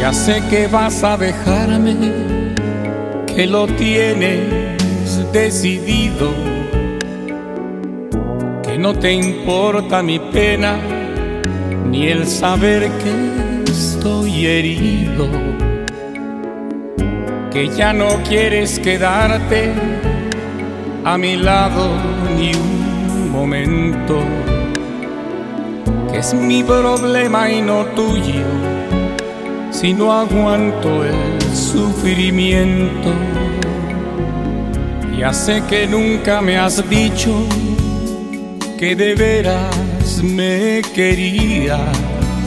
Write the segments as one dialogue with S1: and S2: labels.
S1: Ya sé que vas a dejarme, que lo tienes decidido, que no te importa mi pena ni el saber que estoy herido, que ya no quieres quedarte a mi lado ni un momento, que es mi problema y no tuyo si no aguanto el sufrimiento. Ya sé que nunca me has dicho que de veras me querías,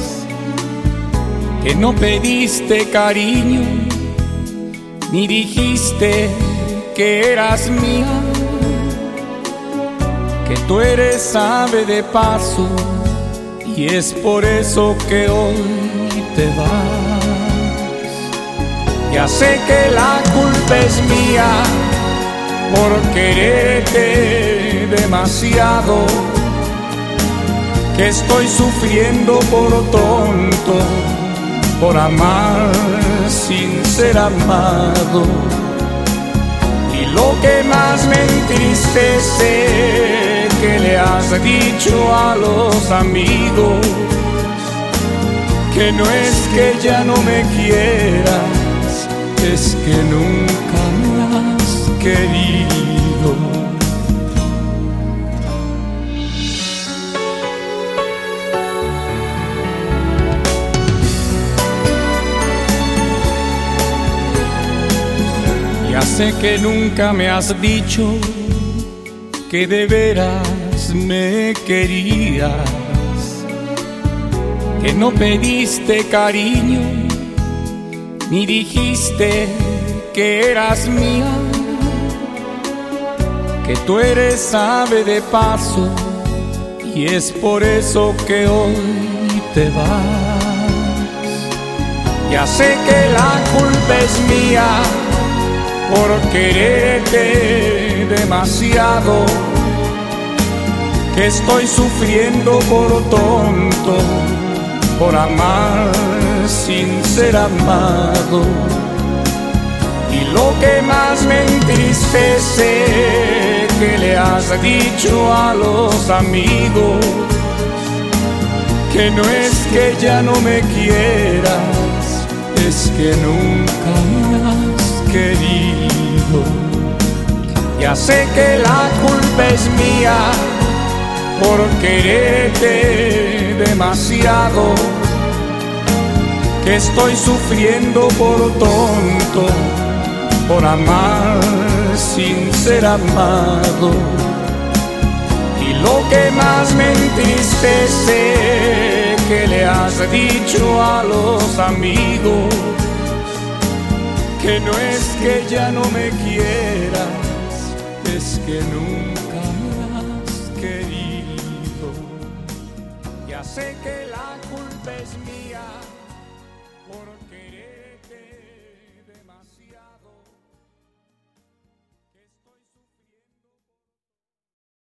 S1: que no pediste cariño ni dijiste que eras mía, que tú eres ave de paso y es por eso que hoy te vas. Ya sé que la culpa es mía por quererte demasiado, que estoy sufriendo por tonto, por amar sin ser amado. Y lo que más me entristece, que le has dicho a los amigos, que no es que ya no me quieras, es que nunca me has querido. Ya sé que nunca me has dicho que de veras me querías, que no pediste cariño ni dijiste que eras mía, que tú eres ave de paso y es por eso que hoy te vas. Ya sé que la culpa es mía por quererte demasiado, que estoy sufriendo por tonto, por amar sin ser amado. Y lo que más me entristece, que le has dicho a los amigos, que no es que ya no me quieras, es que nunca me has querido. Ya sé que la culpa es mía por quererte demasiado, que estoy sufriendo por tonto, por amar sin ser amado. Y lo que más me entristece, que le has dicho a los amigos, que no es que ya no me quieras, es que nunca me has querido. Ya sé que la culpa es mía.